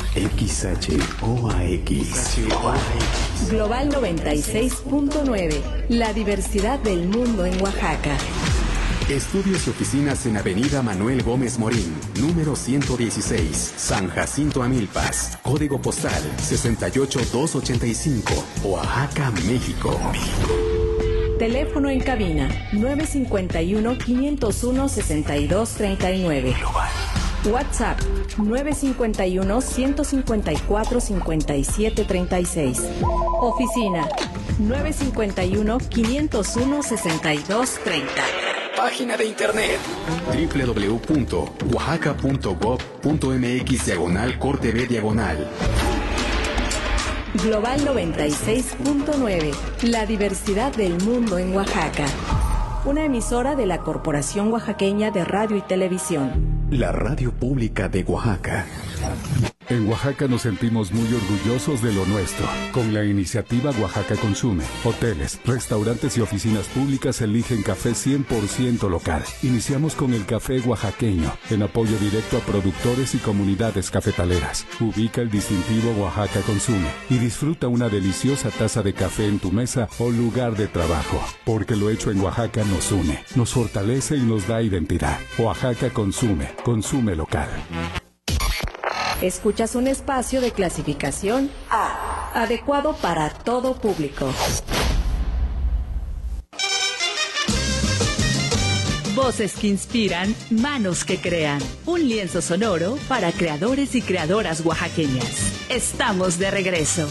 XHOAX. Global 96.9. La diversidad del mundo en Oaxaca. Estudios y oficinas en Avenida Manuel Gómez Morín, número 116, San Jacinto Amilpas. Código postal 68285, Oaxaca, México. Teléfono en cabina 951-501-6239. WhatsApp 951-154-5736. Oficina 951-501-6230. Página de internet www.oaxaca.gov.mx/corte B/. Global 96.9. La diversidad del mundo en Oaxaca. Una emisora de la Corporación Oaxaqueña de Radio y Televisión. La radio pública de Oaxaca. En Oaxaca nos sentimos muy orgullosos de lo nuestro. Con la iniciativa Oaxaca Consume, hoteles, restaurantes y oficinas públicas eligen café 100% local. Iniciamos con el café oaxaqueño, en apoyo directo a productores y comunidades cafetaleras. Ubica el distintivo Oaxaca Consume y disfruta una deliciosa taza de café en tu mesa o lugar de trabajo. Porque lo hecho en Oaxaca nos une, nos fortalece y nos da identidad. Oaxaca Consume, consume local. Escuchas un espacio de clasificación A, adecuado para todo público. Voces que inspiran, manos que crean. Un lienzo sonoro para creadores y creadoras oaxaqueñas. Estamos de regreso.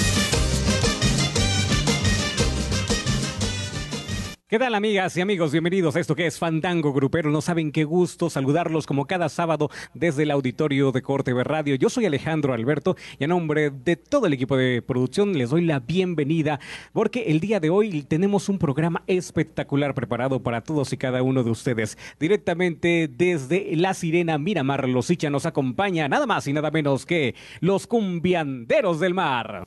¿Qué tal, amigas y amigos? Bienvenidos a esto que es Fandango Grupero. No saben qué gusto saludarlos como cada sábado desde el auditorio de Corte B Radio. Yo soy Alejandro Alberto y a nombre de todo el equipo de producción les doy la bienvenida porque el día de hoy tenemos un programa espectacular preparado para todos y cada uno de ustedes. Directamente desde La Sirena, Miramar, Losicha, nos acompaña nada más y nada menos que los cumbianderos del mar.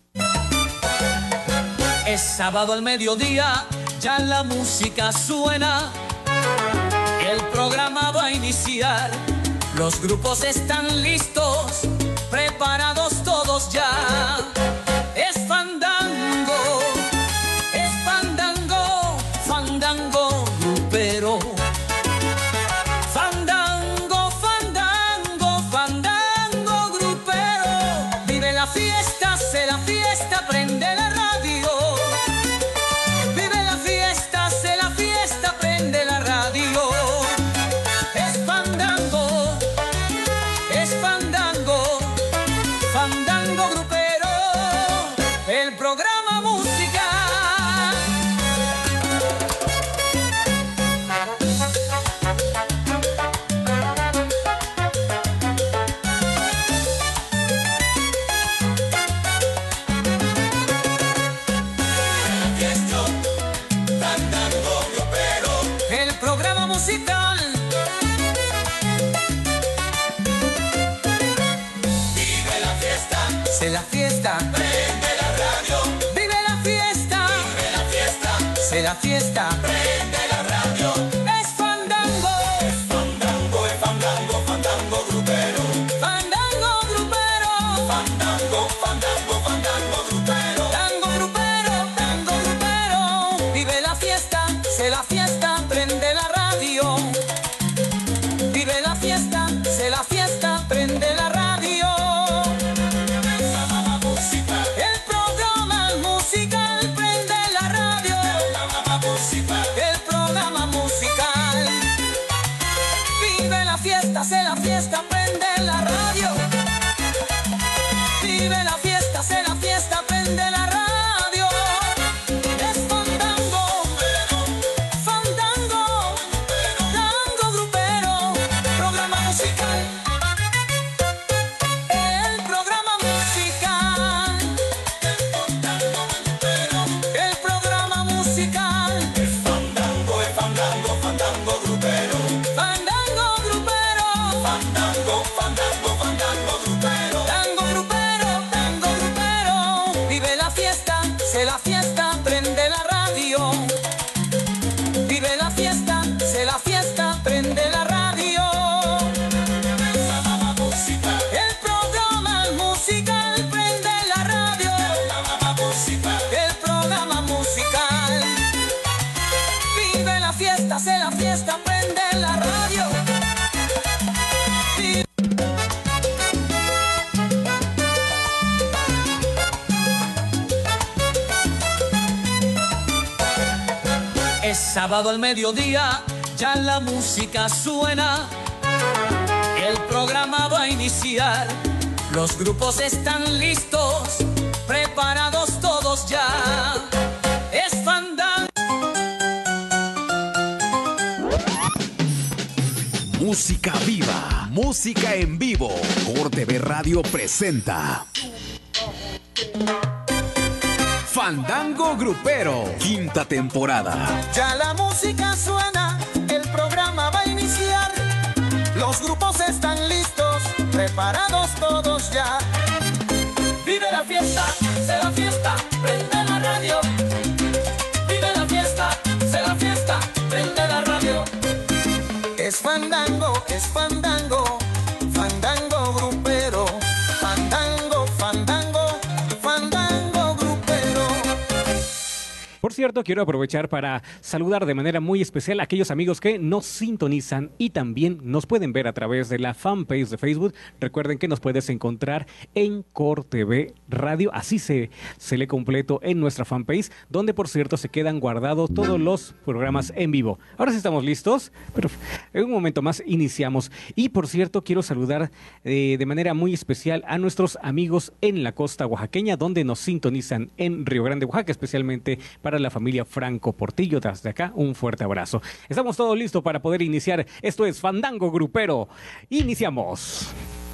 Es sábado al mediodía, ya la música suena, el programa va a iniciar, los grupos están listos, preparados todos ya. Es fandango, fandango grupero. Fandango, fandango, fandango grupero. Vive la fiesta, se la fiesta, prende la radio. La fiesta, prende la radio. Vive la fiesta, se la fiesta, prende la radio. Es fandango, fandango, fandango grupero. Fandango grupero, fandango, fandango, fandango grupero. Tango grupero, tango grupero. Vive la fiesta, se la fiesta, prende la radio. Vive la fiesta, se la fiesta, prende la radio. El sábado al mediodía, ya la música suena. El programa va a iniciar. Los grupos están listos, preparados todos ya. Es fandango. Música viva, música en vivo. Corte B Radio presenta Fandango Grupero, quinta temporada. Ya la música suena, el programa va a iniciar. Los grupos están listos, preparados todos ya. Vive la fiesta, se la fiesta, prende la radio. Vive la fiesta, se la fiesta, prende la radio. Es fandango, fandango grupero. Fandango, fandango, fandango grupero. Por cierto, quiero aprovechar para saludar de manera muy especial a aquellos amigos que nos sintonizan y también nos pueden ver a través de la fanpage de Facebook. Recuerden que nos puedes encontrar en Corte B Radio, así se lee completo en nuestra fanpage, donde por cierto se quedan guardados todos los programas en vivo. Ahora sí estamos listos, pero en un momento más iniciamos. Y por cierto, quiero saludar de manera muy especial a nuestros amigos en la costa oaxaqueña, donde nos sintonizan en Río Grande, Oaxaca, especialmente para la familia Franco Portillo. Desde acá, un fuerte abrazo. Estamos todos listos para poder iniciar. Esto es Fandango Grupero. Iniciamos.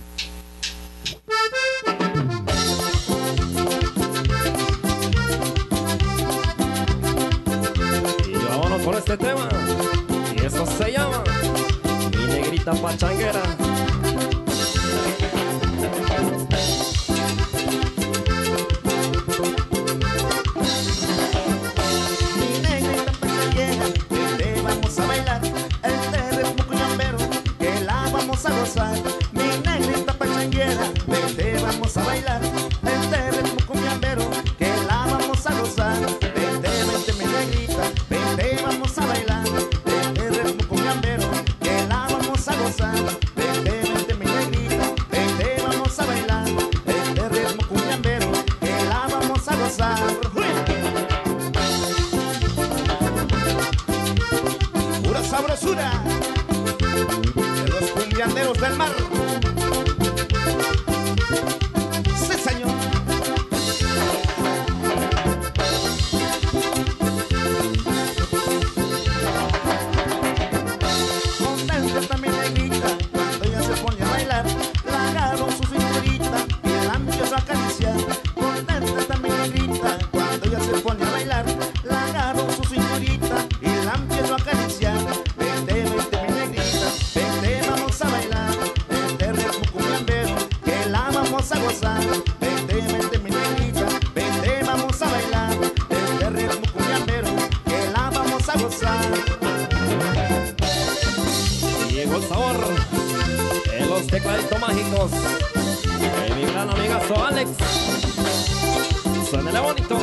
Y vámonos con este tema. Y esto se llama Mi Negrita Pachanguera. A gozar, mi negrita pachanguera, vente, vamos a bailar. Este ritmo cumbiambero, que la vamos a gozar. Vente, vente, mi negrita, vente, vamos a bailar. Este ritmo cumbiambero, que la vamos a gozar. Vente, vente, mi negrita, vente, vamos a bailar. Este ritmo cumbiambero, que la vamos a gozar. Pura sabrosura cumbianderos del mar. Sí, señor. Contenta está mi negrita cuando ella se pone a bailar. La agarro su cinturita y la empiezo a acariciar. Contenta está mi negrita cuando ella se pone a bailar. La agarro su cinturita y la empiezo a acariciar. Vente, vente, mi negrita, vente, vamos a bailar. Este ritmo cumbiambero, que la vamos a gozar. Vente, vente, mi negrita, vente, vamos a bailar. Este ritmo cumbiambero, que la vamos a gozar. Y llegó el sabor de los tecladitos mágicos de mi gran amigazo Alex. Suénale bonito.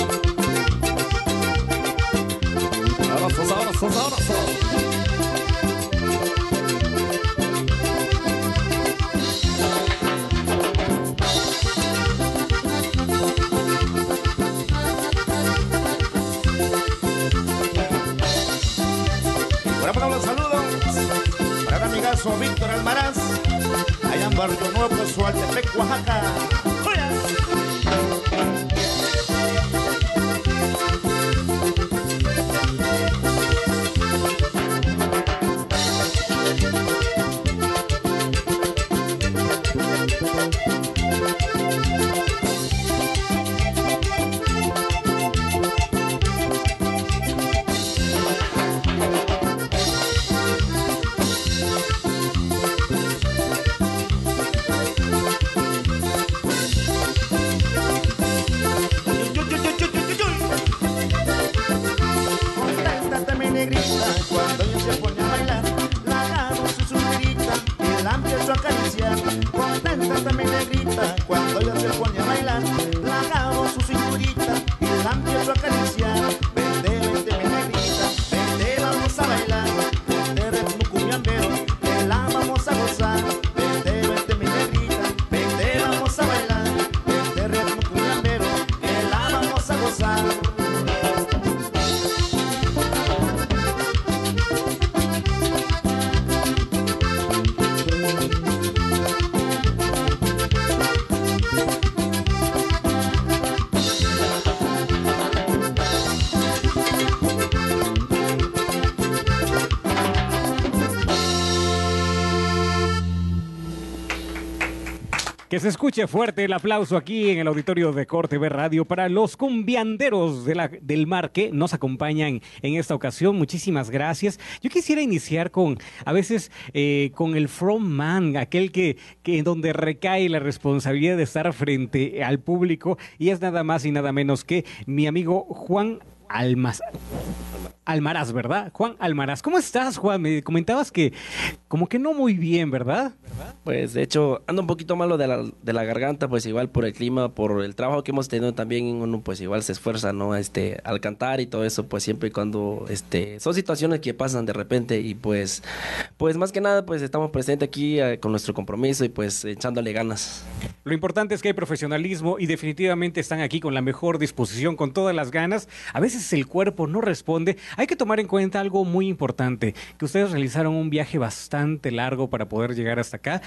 Abrazos, abrazos, abrazos. Los saludos para el amigazo Víctor Almaraz, allá en Barrio Nuevo, Sualtepec, Oaxaca. Cuando ella se pone a bailar, la agarro su cinturita y la empiezo a acariciar. Contenta está mi negrita cuando ella se pone a bailar, la agarro su cinturita y la empiezo a acariciar. Vente, vente, mi negrita, vente, vamos a bailar. Este ritmo cumbiambero, que la vamos a gozar. Vente, vente, mi negrita, vente, vamos a bailar. Este ritmo cumbiambero, que la vamos a gozar. Que se escuche fuerte el aplauso aquí en el auditorio de Corte B Radio para los cumbianderos del mar que nos acompañan en esta ocasión. Muchísimas gracias. Yo quisiera iniciar con, a veces, con el frontman, aquel que donde recae la responsabilidad de estar frente al público, y es nada más y nada menos que mi amigo Juan Almaraz, ¿verdad? Juan Almaraz. ¿Cómo estás, Juan? Me comentabas que como que no muy bien, ¿verdad? Pues de hecho ando un poquito malo de la garganta, pues igual por el clima, por el trabajo que hemos tenido también, uno pues igual se esfuerza, ¿no? Al cantar y todo eso, pues siempre y cuando son situaciones que pasan de repente y pues más que nada pues estamos presentes aquí con nuestro compromiso y pues echándole ganas. Lo importante es que hay profesionalismo y definitivamente están aquí con la mejor disposición, con todas las ganas. A veces el cuerpo no responde. Hay que tomar en cuenta algo muy importante, que ustedes realizaron un viaje bastante largo para poder llegar hasta acá.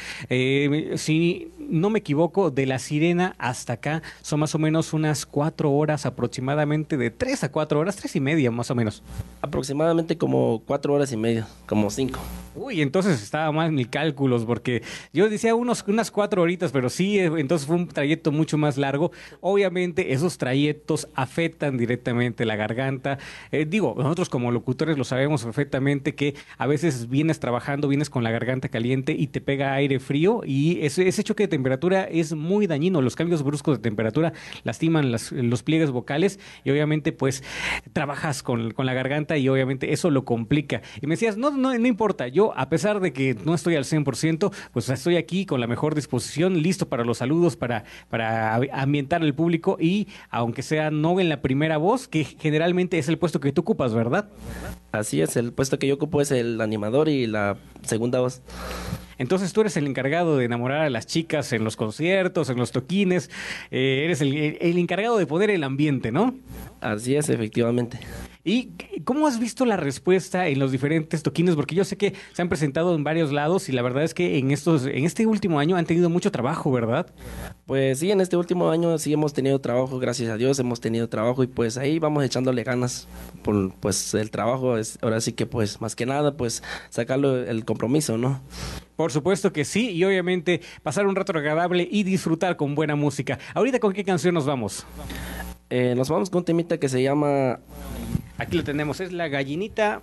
Si no me equivoco, de La Sirena hasta acá son más o menos unas 4 horas aproximadamente, de 3 a 4 horas, 3 y media más o menos. Aproximadamente como 4 horas y media, como 5. Uy, entonces estaba mal mis cálculos, porque yo decía unas 4 horitas, pero sí, entonces fue un trayecto mucho más largo. Obviamente esos trayectos afectan directamente la garganta. Nosotros como locutores lo sabemos perfectamente, que a veces vienes trabajando, vienes con la garganta caliente y te pega aire frío, y ese choque de temperatura es muy dañino. Los cambios bruscos de temperatura lastiman los pliegues vocales y obviamente pues trabajas con la garganta y obviamente eso lo complica. Y me decías, no importa, yo a pesar de que no estoy al 100%, pues estoy aquí con la mejor disposición, listo para los saludos, para ambientar al público, y aunque sea no en la primera voz, que generalmente es el puesto que tú ocupas, ¿verdad? Así es, el puesto que yo ocupo es el animador y la segunda voz. Entonces tú eres el encargado de enamorar a las chicas en los conciertos, en los toquines, eres el encargado de poner el ambiente, ¿no? Así es, efectivamente. ¿Y cómo has visto la respuesta en los diferentes toquines? Porque yo sé que se han presentado en varios lados y la verdad es que en este último año han tenido mucho trabajo, ¿verdad? Pues sí, en este último año sí hemos tenido trabajo, gracias a Dios hemos tenido trabajo, y pues ahí vamos echándole ganas. Pues el trabajo es, ahora sí que pues más que nada pues sacarlo el compromiso, ¿no? Por supuesto que sí, y obviamente pasar un rato agradable y disfrutar con buena música. Ahorita, ¿con qué canción nos vamos? Nos vamos con un temita que se llama... Aquí lo tenemos, es La Gallinita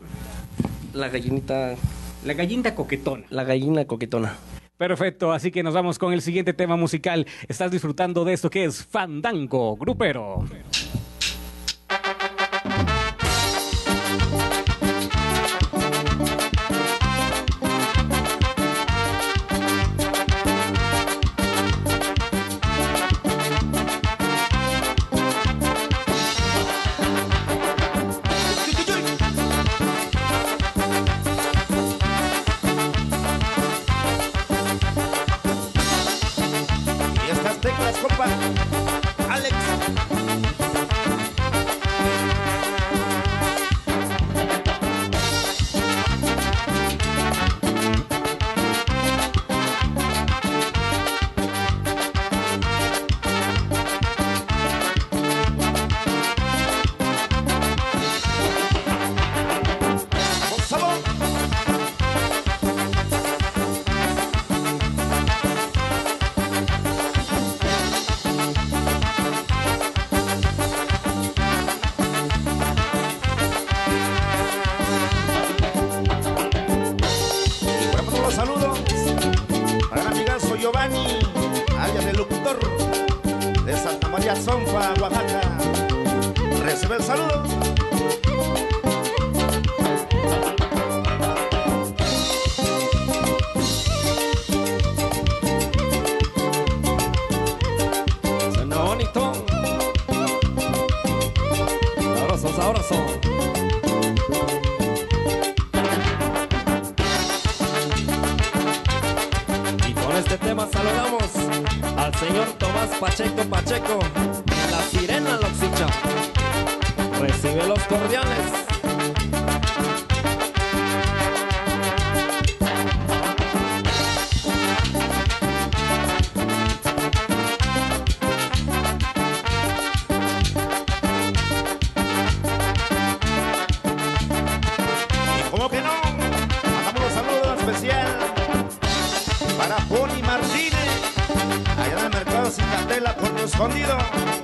Coquetona. La Gallina Coquetona. Perfecto, así que nos vamos con el siguiente tema musical. Estás disfrutando de esto que es Fandango Grupero. Giovanni, alias el locutor de Santa María Zonfa, Oaxaca. Recibe el saludo. Suena bonito. Sabroso, sabroso. Este tema saludamos al señor Tomás Pacheco, La Sirena Loxicha. Recibe los cordiales. Y como que no, mandamos un saludo especial para Pony Martínez, allá del acordeón escondido.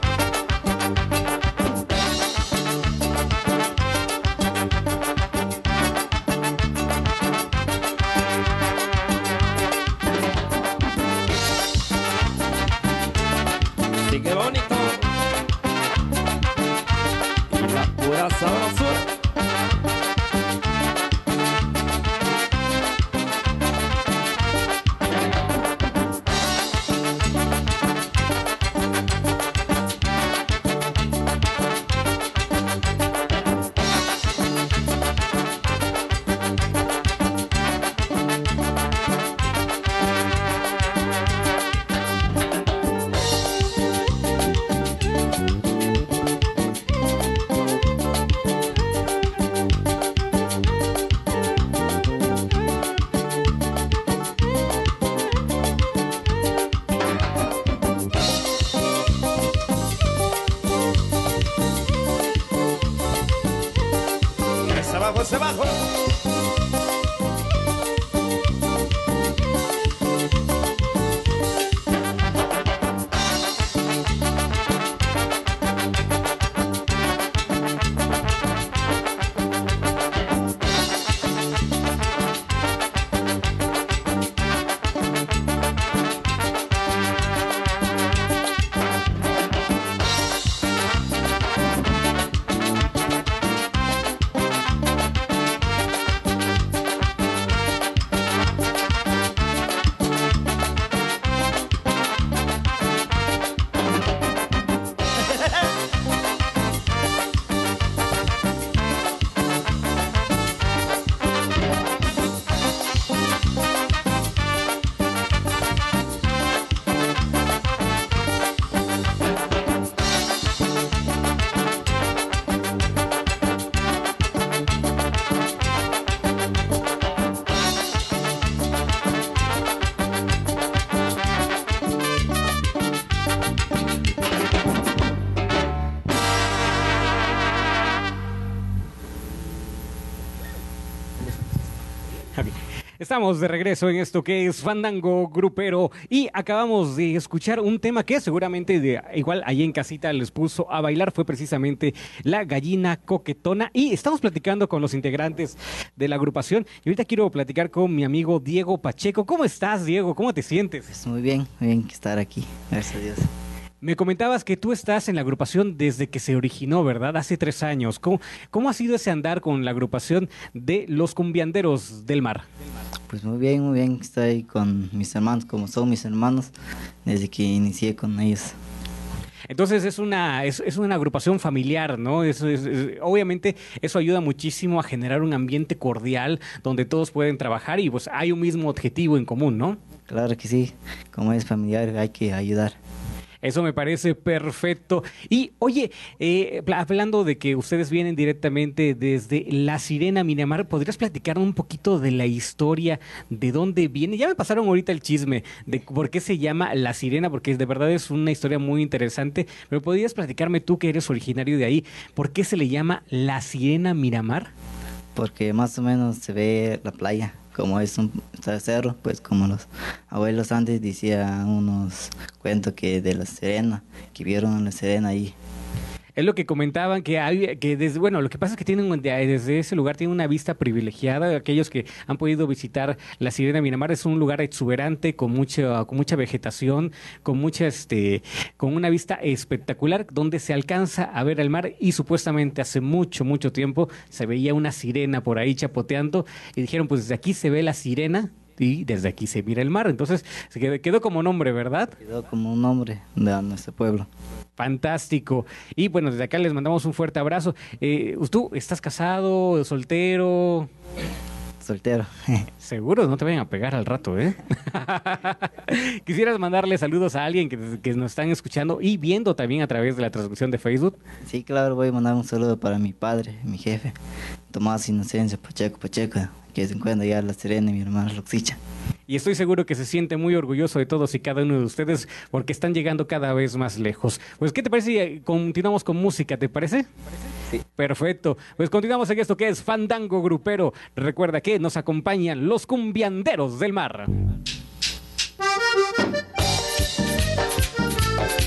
Sí, qué bonito. Y la pura sabrosura. Ese abajo. Estamos de regreso en esto que es Fandango Grupero y acabamos de escuchar un tema que seguramente igual ahí en casita les puso a bailar, fue precisamente La Gallina Coquetona, y estamos platicando con los integrantes de la agrupación y ahorita quiero platicar con mi amigo Diego Pacheco. ¿Cómo estás, Diego? ¿Cómo te sientes? Pues muy bien estar aquí, gracias a Dios. Me comentabas que tú estás en la agrupación desde que se originó, ¿verdad? Hace 3 años. ¿Cómo ha sido ese andar con la agrupación de los Cumbianderos del Mar? Pues muy bien, estoy con mis hermanos, como son mis hermanos, desde que inicié con ellos. Entonces es una agrupación familiar, ¿no? Obviamente eso ayuda muchísimo a generar un ambiente cordial donde todos pueden trabajar y pues hay un mismo objetivo en común, ¿no? Claro que sí, como es familiar hay que ayudar. Eso me parece perfecto. Y oye, hablando de que ustedes vienen directamente desde La Sirena, Miramar, ¿podrías platicar un poquito de la historia, de dónde viene? Ya me pasaron ahorita el chisme de por qué se llama La Sirena, porque de verdad es una historia muy interesante, pero ¿podrías platicarme tú, que eres originario de ahí, por qué se le llama La Sirena Miramar? Porque más o menos se ve la playa. Como es un cerro, pues como los abuelos antes decían unos cuentos que de La Serena, que vieron La Serena ahí. Es lo que comentaban, lo que pasa es que desde ese lugar tienen una vista privilegiada. Aquellos que han podido visitar La Sirena Miramar, es un lugar exuberante con mucha vegetación, con una vista espectacular, donde se alcanza a ver el mar, y supuestamente hace mucho tiempo se veía una sirena por ahí chapoteando y dijeron, pues desde aquí se ve la sirena y desde aquí se mira el mar. Entonces se quedó como nombre, ¿verdad? Quedó como un nombre de nuestro pueblo. Fantástico. Y bueno, desde acá les mandamos un fuerte abrazo. ¿Tú estás casado, soltero? Soltero. Seguro no te vayan a pegar al rato, ¿eh? ¿Quisieras mandarle saludos a alguien que nos están escuchando y viendo también a través de la transmisión de Facebook? Sí, claro, voy a mandar un saludo para mi padre, mi jefe, Tomás Inocencio Pacheco, que se encuentra allá en La Serena, y mi hermana Roxicha. Y estoy seguro que se siente muy orgulloso de todos y cada uno de ustedes, porque están llegando cada vez más lejos. Pues, ¿qué te parece si continuamos con música? ¿Te parece? Sí. Perfecto. Pues continuamos en esto que es Fandango Grupero. Recuerda que nos acompañan los Cumbianderos del Mar.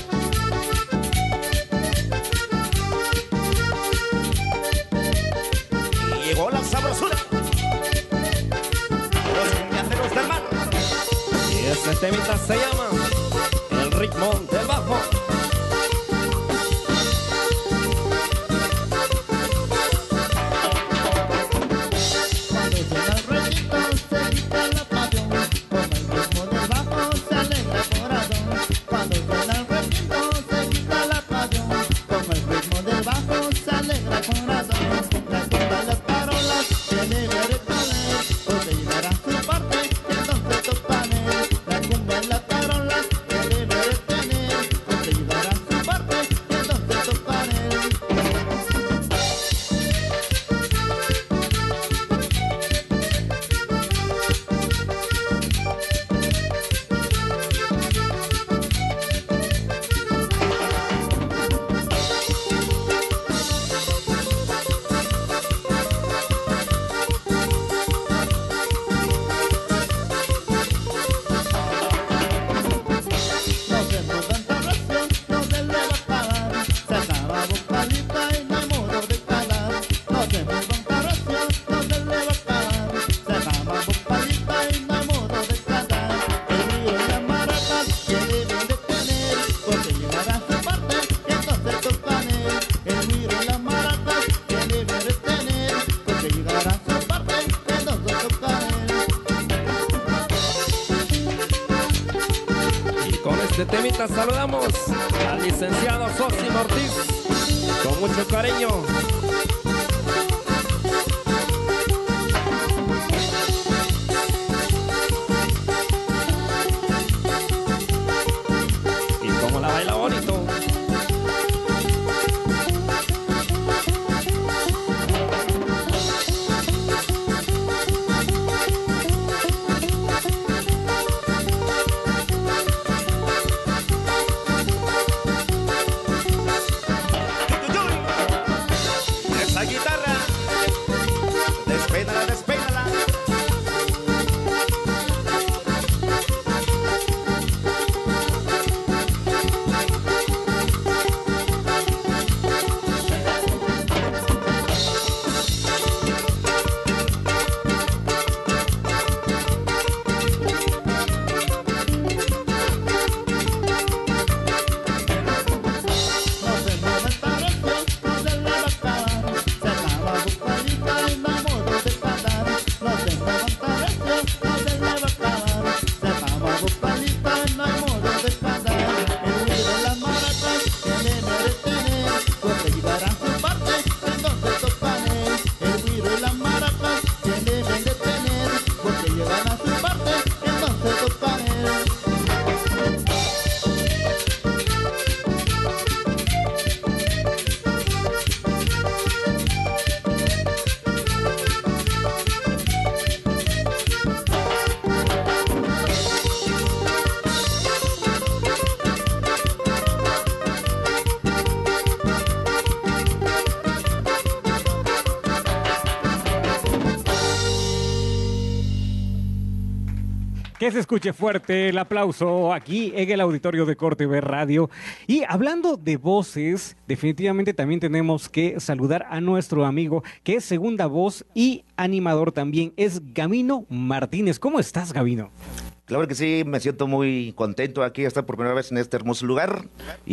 ritmo del bajo. Temita saludamos al licenciado Sosimo Ortiz con mucho cariño. Y como la baila bonito. Que se escuche fuerte el aplauso aquí en el auditorio de Corte B Radio. Y hablando de voces, definitivamente también tenemos que saludar a nuestro amigo que es segunda voz y animador también, es Gabino Martínez. ¿Cómo estás, Gabino? Claro que sí, me siento muy contento aquí de estar por primera vez en este hermoso lugar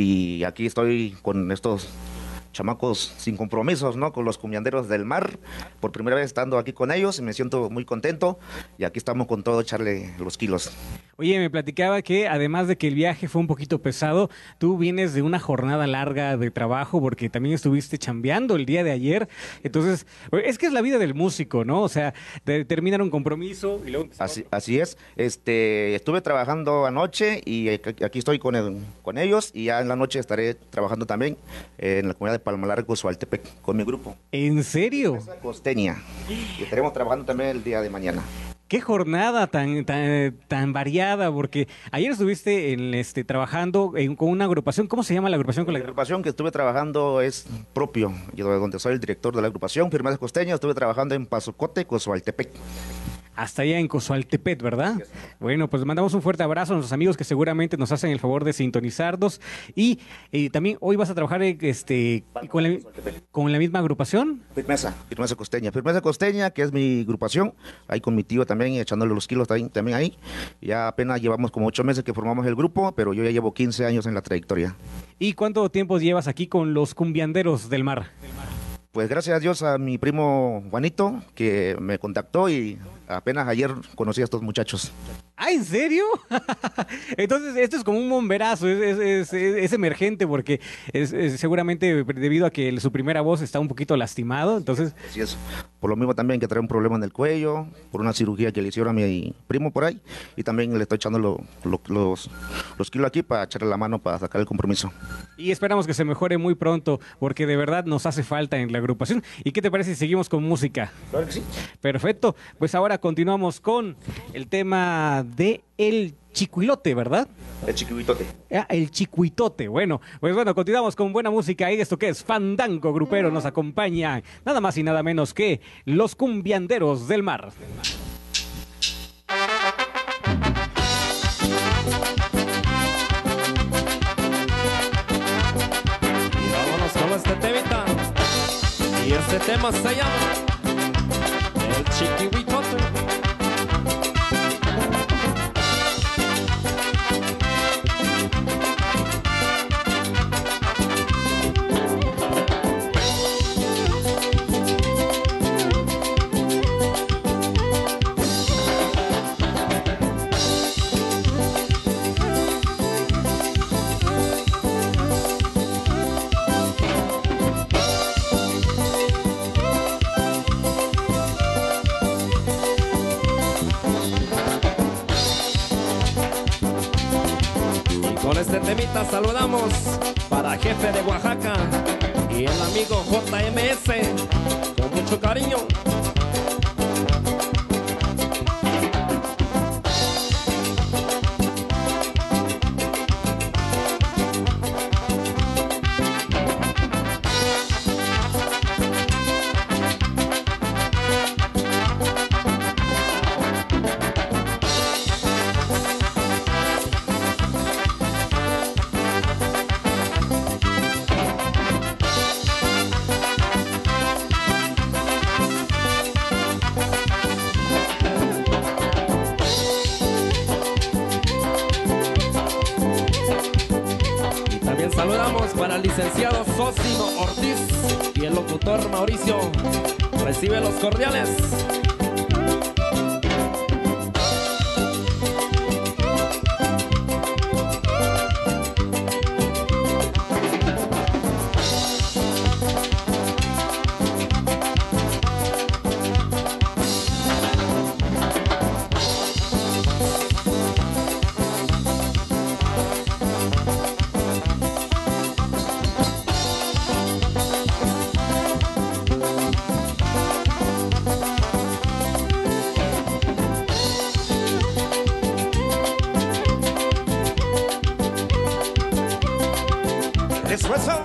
y aquí estoy con estos chamacos sin compromisos, ¿no? Con los cumbianderos del mar, por primera vez estando aquí con ellos, y me siento muy contento y aquí estamos con todo, echarle los kilos. Oye, me platicaba que además de que el viaje fue un poquito pesado, tú vienes de una jornada larga de trabajo porque también estuviste chambeando el día de ayer, entonces, es que es la vida del músico, ¿no? O sea, terminar un compromiso y luego... Así es, estuve trabajando anoche y aquí estoy con ellos y ya en la noche estaré trabajando también en la comunidad de Palmalargo, Sualtepec, con mi grupo. ¿En serio? Costeña. Y estaremos trabajando también el día de mañana. Qué jornada tan variada, porque ayer estuviste trabajando con una agrupación. ¿Cómo se llama la agrupación? La agrupación que estuve trabajando es propio, yo donde soy el director de la agrupación, Firmeza Costeña, estuve trabajando en Pasocote, Cozualtepec. Hasta allá en Cozualtepet, ¿verdad? Bueno, pues mandamos un fuerte abrazo a nuestros amigos que seguramente nos hacen el favor de sintonizarnos. Y también hoy vas a trabajar con la misma agrupación. Firmeza Costeña, que es mi agrupación, ahí con mi tío también, echándole los kilos también ahí. Ya apenas llevamos como 8 meses que formamos el grupo, pero yo ya llevo 15 años en la trayectoria. ¿Y cuánto tiempo llevas aquí con los Cumbianderos del Mar? Pues gracias a Dios a mi primo Juanito, que me contactó y apenas ayer conocí a estos muchachos. ¿Ah, en serio? Entonces, esto es como un bomberazo, es emergente porque seguramente debido a que su primera voz está un poquito lastimado, entonces... Así es. Por lo mismo también que trae un problema en el cuello, por una cirugía que le hicieron a mi primo por ahí, y también le estoy echando los kilos aquí para echarle la mano para sacar el compromiso. Y esperamos que se mejore muy pronto, porque de verdad nos hace falta en la agrupación. ¿Y qué te parece si seguimos con música? Claro que sí. Perfecto. Pues ahora continuamos con el tema de El Chicuilote, ¿verdad? El Chicuitote. El Chicuitote. Bueno, pues continuamos con buena música y esto que es Fandango Grupero nos acompaña nada más y nada menos que los Cumbianderos del Mar. Y vámonos con este temita. Y este tema se llama El Chiquihuitote. Este temita saludamos para Jefe de Oaxaca y el amigo JMS con mucho cariño. Saludamos para el licenciado Sosimo Ortiz y el locutor Mauricio. Recibe los cordiales. Eso.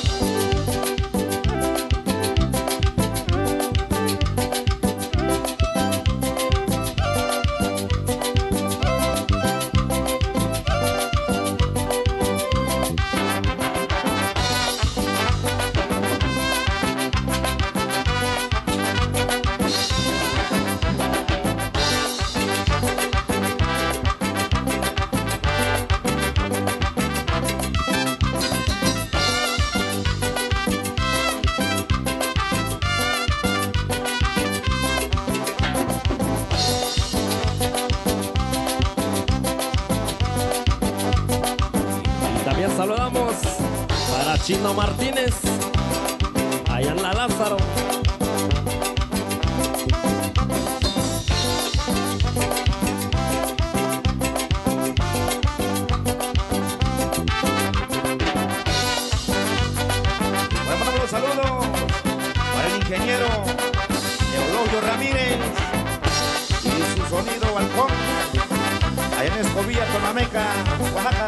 Saludamos para Chino Martínez, allá en la Lázaro. Bueno, saludos para el ingeniero Eulogio Ramírez y su sonido balcón, allá en Escobilla, Tonameca, Oaxaca.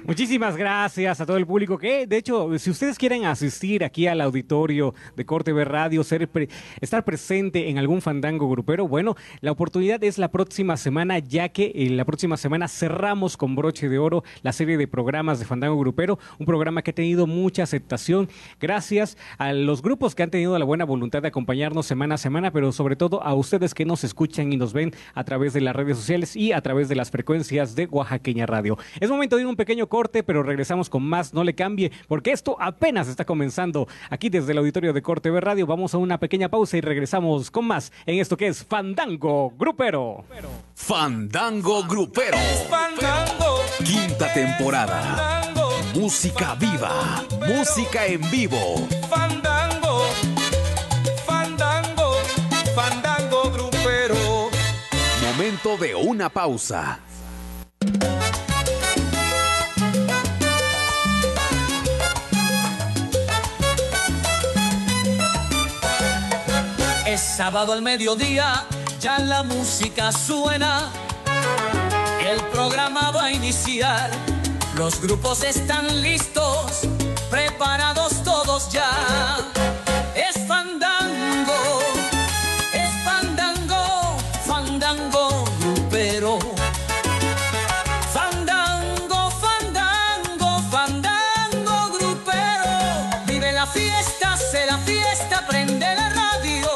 Muchísimas gracias a todo el público que, de hecho, si ustedes quieren asistir aquí al auditorio de Corte B Radio, estar presente en algún fandango grupero, bueno, la oportunidad es la próxima semana, ya que la próxima semana cerramos con broche de oro la serie de programas de fandango grupero, un programa que ha tenido mucha aceptación gracias a los grupos que han tenido la buena voluntad de acompañarnos semana a semana, pero sobre todo a ustedes que nos escuchan y nos ven a través de las redes sociales y a través de las frecuencias de Oaxaqueña Radio. Es momento de ir un pequeño corte, pero regresamos con más. No le cambie, porque esto apenas está comenzando. Aquí desde el auditorio de Corte B Radio vamos a una pequeña pausa y regresamos con más en esto que es Fandango Grupero. Fandango Grupero. Fandango. Quinta temporada. Fandango. Música viva. Música en vivo. Fandango. Fandango. Fandango Grupero. Momento de una pausa. Es sábado al mediodía, ya la música suena. El programa va a iniciar. Los grupos están listos, preparados todos ya. Es fandango, fandango grupero. Fandango, fandango, fandango grupero. Vive la fiesta, se la fiesta, prende la radio.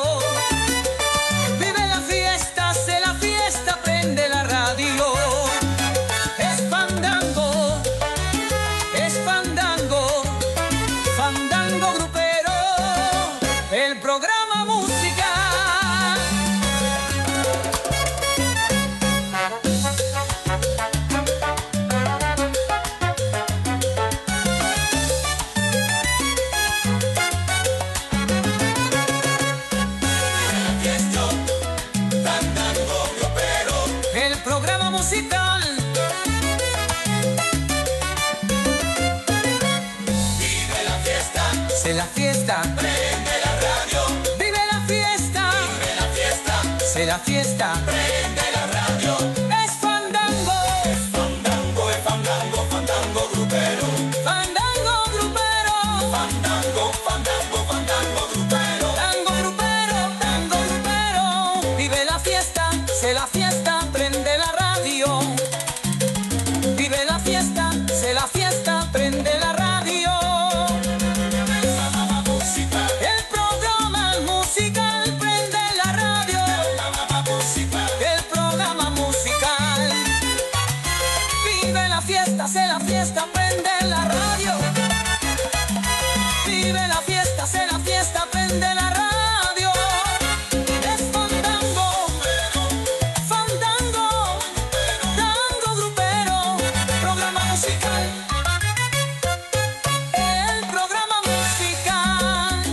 La fiesta, prende la radio. Vive la fiesta, vive la fiesta. Se la fiesta, prende la radio. Es fandango, fandango, fandango grupero. Fandango grupero, fandango, fandango, fandango grupero. Tango grupero, tango grupero. Vive la fiesta, se la fiesta, prende la radio. Vive la fiesta, se la fiesta, prende la radio. Se la fiesta, prende la radio. Vive la fiesta, se la fiesta, prende la radio. Es fandango, fandango, tango grupero. Programa musical. El programa musical.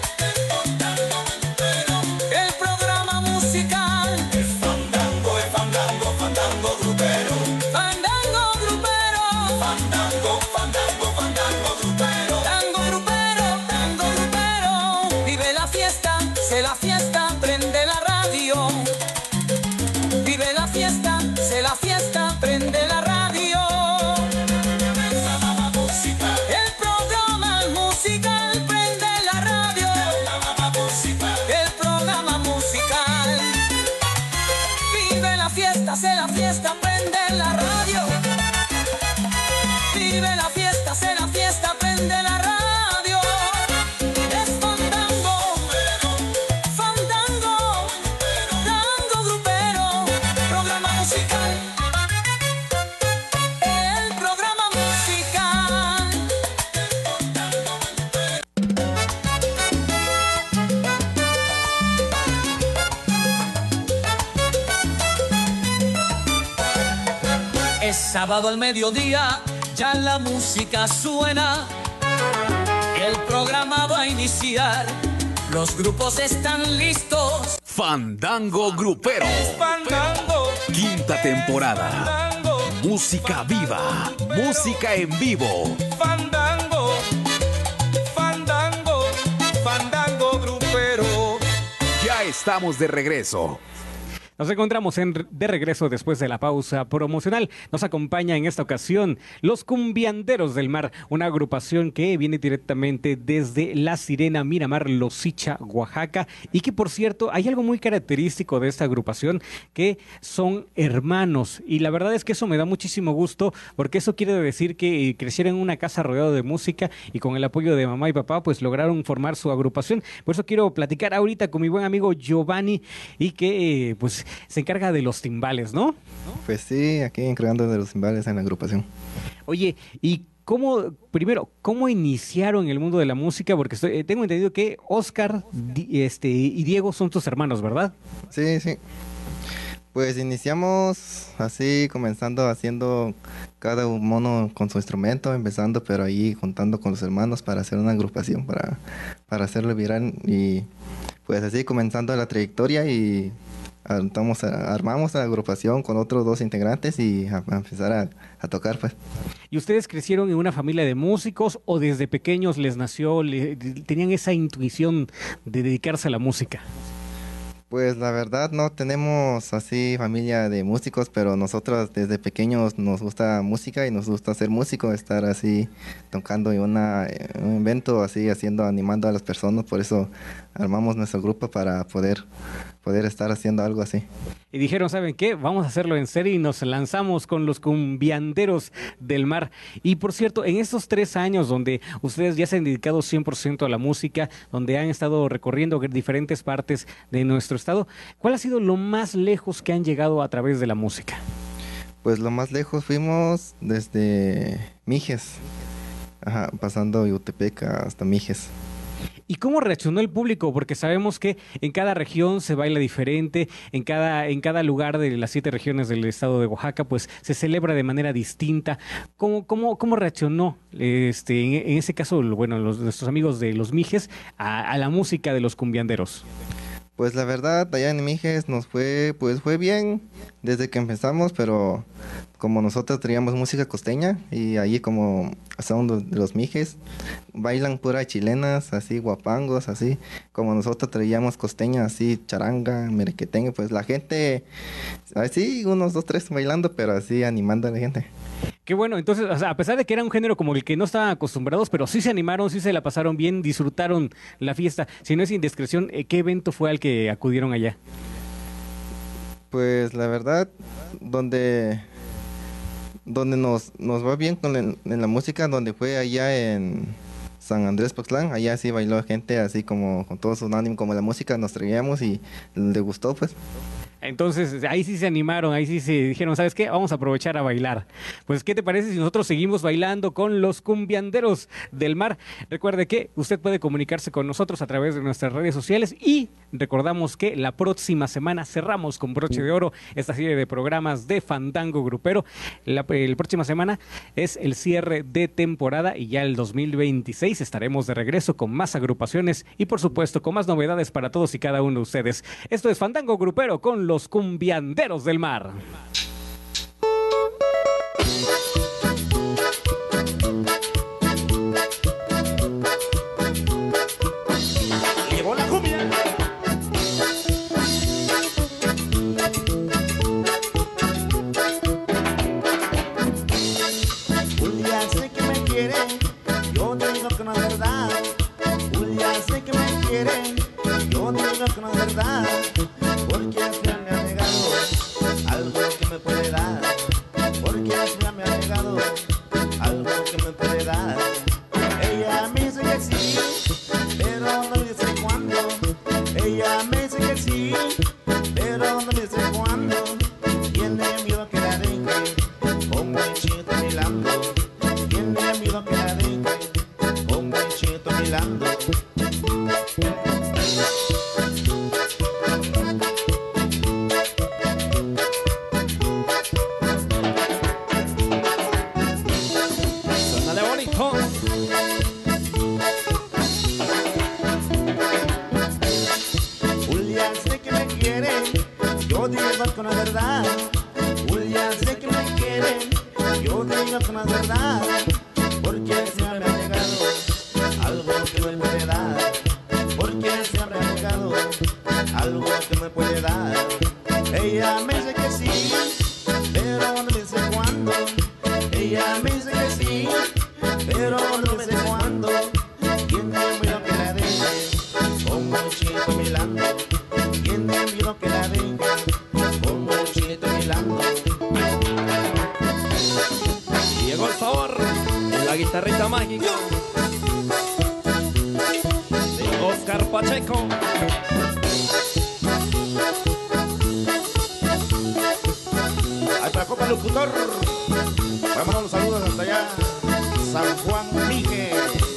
El programa musical. Es fandango, fandango grupero. Fandango grupero. Fandango, fandango, fandango grupero. Tango grupero, tango grupero. Vive la fiesta, se la fiesta, prende la radio. Vive la fiesta, se la fiesta, prende la radio. El programa musical, prende la radio. El programa musical. Vive la fiesta, se la fiesta, prende la radio. Vive la fiesta, se la fiesta, prende la radio. Es fandango, fandango, tango grupero. Programa musical. El programa musical. Es sábado al mediodía. Ya la música suena, el programa va a iniciar, los grupos están listos. Fandango Grupero. Fandango. Quinta temporada. Fandango. Música viva. Música en vivo. Fandango. Fandango. Fandango Grupero. Ya estamos de regreso. Nos encontramos de regreso después de la pausa promocional. Nos acompaña en esta ocasión los Cumbianderos del Mar, una agrupación que viene directamente desde La Sirena, Miramar, Losicha, Oaxaca, y que, por cierto, hay algo muy característico de esta agrupación, que son hermanos, y la verdad es que eso me da muchísimo gusto, porque eso quiere decir que crecieron en una casa rodeado de música y con el apoyo de mamá y papá pues lograron formar su agrupación. Por eso quiero platicar ahorita con mi buen amigo Giovanni, y que pues se encarga de los timbales, ¿no? Pues sí, aquí encargando de los timbales en la agrupación. Oye, ¿y cómo iniciaron en el mundo de la música? Porque tengo entendido que Oscar y Diego son tus hermanos, ¿verdad? Sí, sí. Pues iniciamos así, comenzando haciendo cada mono con su instrumento, empezando, pero ahí juntando con los hermanos para hacer una agrupación, para hacerlo viral. Y pues así comenzando la trayectoria, y armamos la agrupación con otros 2 integrantes y a empezar a tocar, pues. ¿Y ustedes crecieron en una familia de músicos o desde pequeños les nació, tenían esa intuición de dedicarse a la música? Pues la verdad no tenemos así familia de músicos, pero nosotros desde pequeños nos gusta música y nos gusta ser músicos, estar así tocando en un evento, así animando a las personas. Por eso armamos nuestro grupo para poder estar haciendo algo así. Y dijeron, ¿saben qué? Vamos a hacerlo en serio, y nos lanzamos con los Cumbianderos del Mar. Y por cierto, en estos 3 años donde ustedes ya se han dedicado 100% a la música, donde han estado recorriendo diferentes partes de nuestro estado, ¿cuál ha sido lo más lejos que han llegado a través de la música? Pues lo más lejos fuimos desde Mijes, pasando Yautepec hasta Mijes. ¿Y cómo reaccionó el público? Porque sabemos que en cada región se baila diferente, en cada lugar de las 7 regiones del estado de Oaxaca, pues se celebra de manera distinta. ¿Cómo reaccionó, en ese caso, nuestros amigos de los Mijes, a la música de los Cumbianderos? Pues la verdad, allá en Mijes nos fue bien desde que empezamos, pero como nosotros traíamos música costeña, y allí como son de los Mijes, bailan puras chilenas, así guapangos, así como nosotros traíamos costeña, así charanga, merequetengue, pues la gente, así unos 2, 3 bailando, pero así animando a la gente. Qué bueno, entonces, o sea, a pesar de que era un género como el que no estaban acostumbrados, pero sí se animaron, sí se la pasaron bien, disfrutaron la fiesta. Si no es indiscreción, ¿qué evento fue al que acudieron allá? Pues la verdad, donde nos va bien en la música, donde fue allá en San Andrés Poxtlán, allá sí bailó gente así como con todo su ánimo, como la música nos traíamos y le gustó, pues. Entonces, ahí sí se animaron, ahí sí se dijeron, ¿sabes qué? Vamos a aprovechar a bailar. Pues, ¿qué te parece si nosotros seguimos bailando con los Cumbianderos del Mar? Recuerde que usted puede comunicarse con nosotros a través de nuestras redes sociales, y recordamos que la próxima semana cerramos con broche de oro esta serie de programas de Fandango Grupero. La próxima semana es el cierre de temporada, y ya el 2026 estaremos de regreso con más agrupaciones y, por supuesto, con más novedades para todos y cada uno de ustedes. Esto es Fandango Grupero con los Cumbianderos del Mar. Llegó la cumbia. Un día sé que me quiere, yo digo que no es verdad. Un día sé que me quiere, yo digo que no es verdad. Porque se me ha negado algo que me puede dar. Porque se me ha negado algo que me puede dar. Ella me dice que sí, pero no me dice cuándo. Ella me dice que sí, pero no me dice cuándo. Tiene miedo a que la deje como el chito milando. Tiene miedo a que la deje como el chito milando. Julia sé que me quiere, yo digo que no es verdad. Julia sé que me quiere, yo digo que no es verdad. Porque se me ha negado algo que me puede dar. Porque se me ha negado algo que me puede dar. Ella me dice que sí, pero no me dice cuándo. Ella me dice que sí, pero no me dice cuándo. ¿Quién me miedo que la deje? Como un chinito milando. ¿Quién me miedo que la deje? Como un chinito milando. Llegó el sabor en la guitarrita mágica de Oscar Pacheco. Ay, para Copa Locutor. Vámonos los saludos hasta allá, San Juan Mije.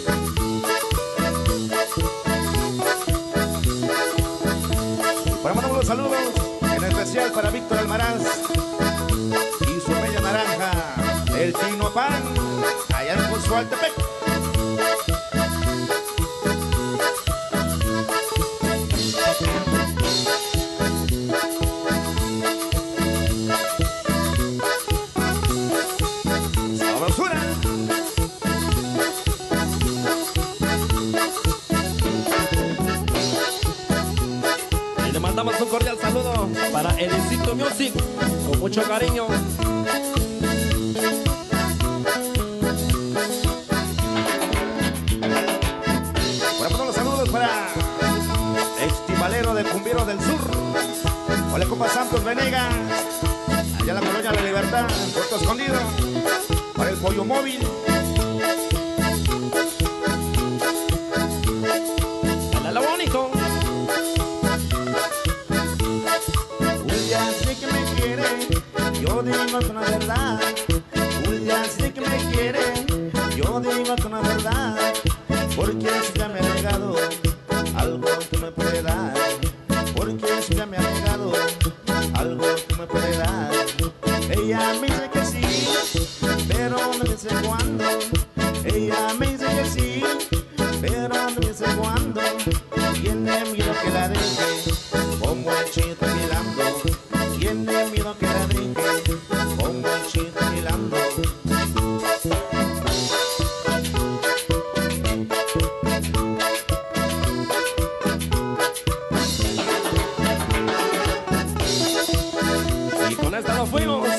Vámonos los saludos, en especial para Víctor Almaraz y su media naranja, el Tino Pan, allá en Consualtepec. Mandamos un cordial saludo para el Instinto Music, con mucho cariño. Bueno, los saludos para Estimalero de Cumbieros del Sur. Hola, compa Santos Venegas, allá en la colonia de la Libertad, en Puerto Escondido. Para el Pollo Móvil. Para lo bonito. Yo digo con la verdad, ya sé que me quiere, yo digo con la verdad, porque si ya me ha negado algo que me puede dar, porque si ya me ha negado algo que me puede dar. Ella me dice que sí, pero no me dice cuándo. Ella me dice que sí, pero no me dice cuándo. Tiene miedo que la deje, como el chito milando. Tiene miedo que la deje, como el chito milando. Y con esta nos fuimos.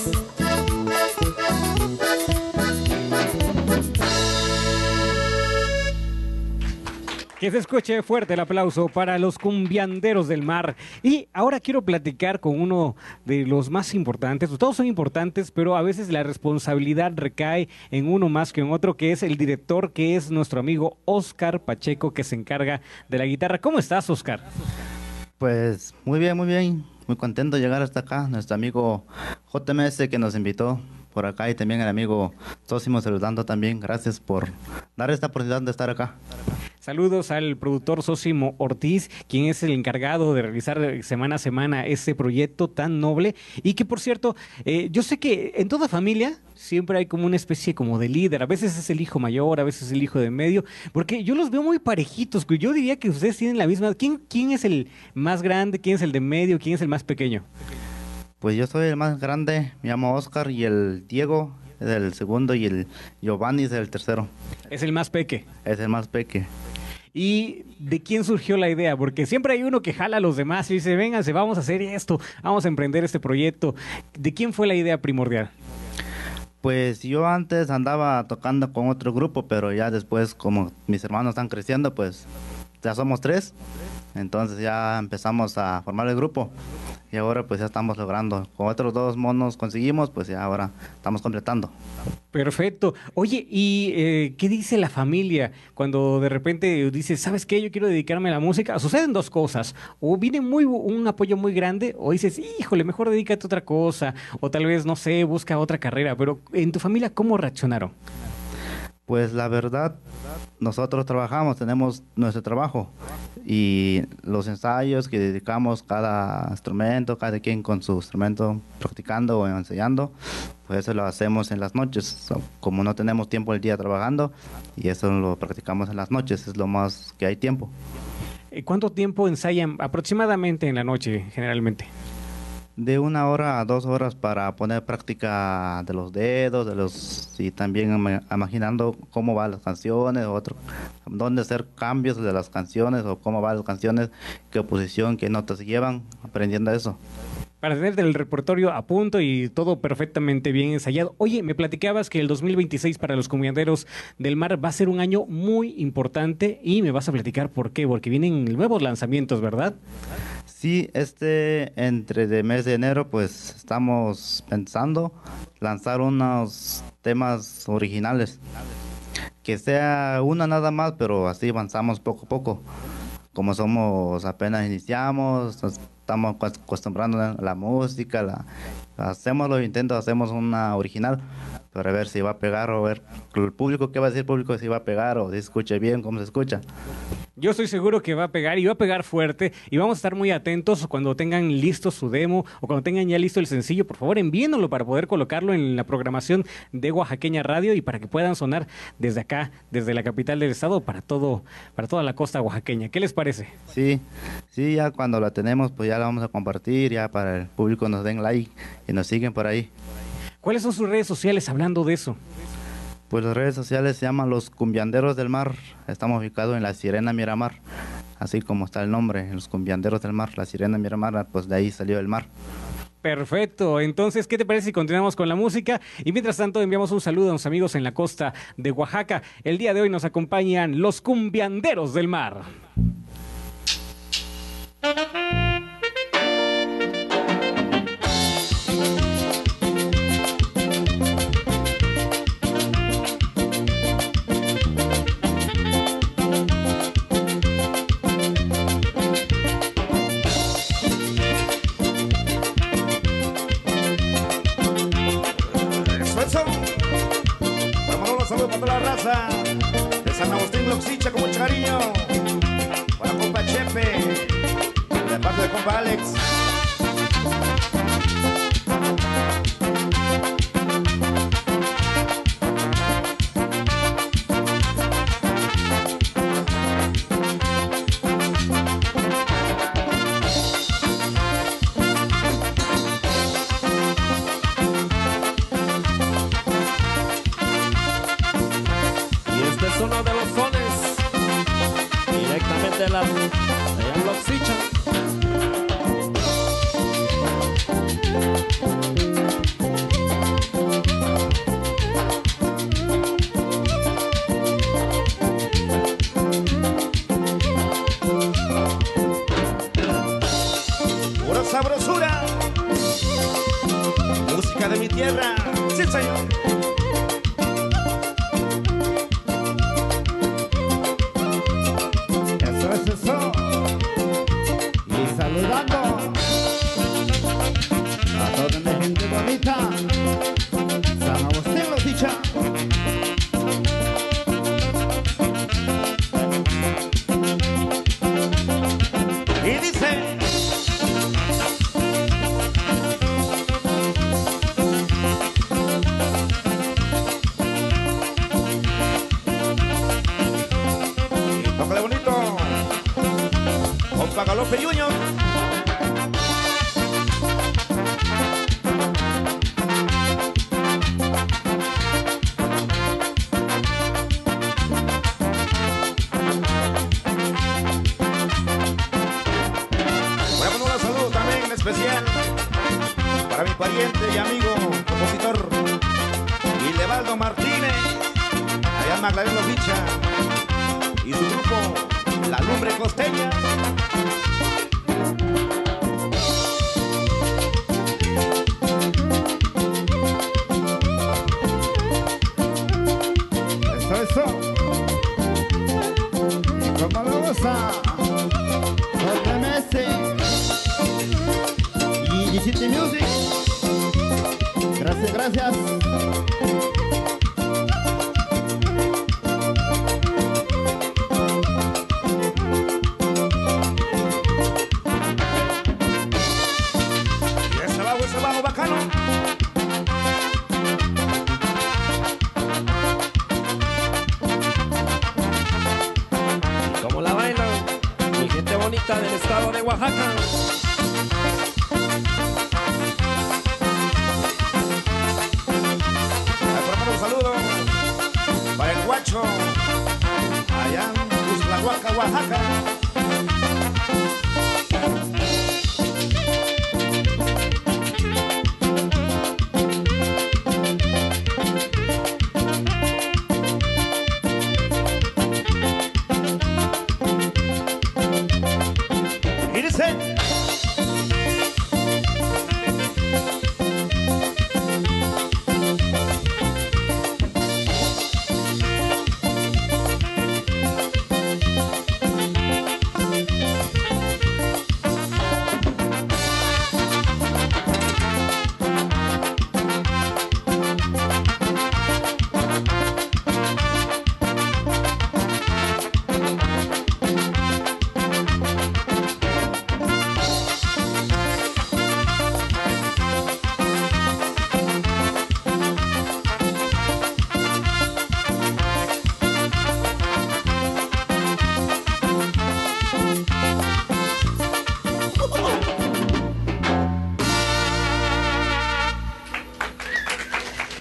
Que se escuche fuerte el aplauso para los cumbianderos del mar. Y ahora quiero platicar con uno de los más importantes. Todos son importantes, pero a veces la responsabilidad recae en uno más que en otro, que es el director, que es nuestro amigo Oscar Pacheco, que se encarga de la guitarra. ¿Cómo estás, Oscar? Pues muy bien, muy bien. Muy contento de llegar hasta acá. Nuestro amigo JMS que nos invitó por acá y también el amigo Sósimo saludando también. Gracias por dar esta oportunidad de estar acá. Saludos al productor Sósimo Ortiz, quien es el encargado de realizar semana a semana este proyecto tan noble. Y que, por cierto, yo sé que en toda familia siempre hay como una especie como de líder. A veces es el hijo mayor, a veces es el hijo de medio, porque yo los veo muy parejitos. Yo diría que ustedes tienen la misma. ¿Quién es el más grande? ¿Quién es el de medio? ¿Quién es el más pequeño? Pues yo soy el más grande, me llamo Oscar, y el Diego es el segundo y el Giovanni es el tercero. Es el más peque. Es el más peque. ¿Y de quién surgió la idea? Porque siempre hay uno que jala a los demás y dice, vénganse, vamos a hacer esto, vamos a emprender este proyecto. ¿De quién fue la idea primordial? Pues yo antes andaba tocando con otro grupo, pero ya después, como mis hermanos están creciendo, pues ya somos 3. Entonces ya empezamos a formar el grupo y ahora pues ya estamos logrando. Con otros 2 monos conseguimos, pues ya ahora estamos completando. Perfecto. Oye, ¿y qué dice la familia cuando de repente dices, ¿sabes qué? Yo quiero dedicarme a la música. Suceden 2 cosas. O viene un apoyo muy grande, o dices, híjole, mejor dedícate a otra cosa. O tal vez, no sé, busca otra carrera. Pero en tu familia, ¿cómo reaccionaron? Pues la verdad, nosotros trabajamos, tenemos nuestro trabajo y los ensayos que dedicamos cada instrumento, cada quien con su instrumento practicando o ensayando, pues eso lo hacemos en las noches. Como no tenemos tiempo el día trabajando, y eso lo practicamos en las noches, es lo más que hay tiempo. ¿Cuánto tiempo ensayan aproximadamente en la noche, generalmente? De 1 hora a 2 horas para poner práctica de los dedos, y también imaginando cómo van las canciones, dónde hacer cambios de las canciones o cómo van las canciones, qué posición, qué notas llevan, aprendiendo eso. Para tener el repertorio a punto y todo perfectamente bien ensayado. Oye, me platicabas que el 2026 para los Cumbianderos del Mar va a ser un año muy importante y me vas a platicar por qué, porque vienen nuevos lanzamientos, ¿verdad? Sí, entre de mes de enero, pues estamos pensando lanzar unos temas originales. Que sea una nada más, pero así avanzamos poco a poco. Como somos, apenas iniciamos, estamos acostumbrando a la música, hacemos los intentos, hacemos una original, para ver si va a pegar o ver el público, qué va a decir el público, si va a pegar o si escuche bien, cómo se escucha. Yo estoy seguro que va a pegar y va a pegar fuerte y vamos a estar muy atentos cuando tengan listo su demo o cuando tengan ya listo el sencillo. Por favor, envíenlo para poder colocarlo en la programación de Oaxaqueña Radio y para que puedan sonar desde acá, desde la capital del estado, para toda la costa oaxaqueña. ¿Qué les parece? Sí, ya cuando la tenemos, pues ya la vamos a compartir, ya para el público nos den like y nos siguen por ahí. ¿Cuáles son sus redes sociales hablando de eso? Pues las redes sociales se llaman Los Cumbianderos del Mar. Estamos ubicados en La Sirena Miramar, así como está el nombre, Los Cumbianderos del Mar, La Sirena Miramar, pues de ahí salió el mar. Perfecto, entonces, ¿qué te parece si continuamos con la música? Y mientras tanto enviamos un saludo a los amigos en la costa de Oaxaca. El día de hoy nos acompañan Los Cumbianderos del Mar. Saludos para toda la raza de San Agustín Loxicha con mucho cariño. Para compa Chepe, de parte de compa Alex. Uno de los sones directamente de la Loxicha. Pura sabrosura, música de mi tierra, sí señor. Eso. Y saludando a toda mi gente bonita, San Agustín Loxicha. Y dice: y tócale bonito, compa Galope Junior. Voy a mandar un saludo también en especial para mi pariente y amigo, compositor Ilevaldo Martínez, allá en Magdalena Loxicha, y su grupo La Lumbre Costeña. Eso. Y como lo goza, JMS y GCT Music. Gracias. Y ese bajo bacano. Como la bailan mi gente bonita del estado de Oaxaca. Un saludo para el guacho allá en Cuslahuaca, Oaxaca.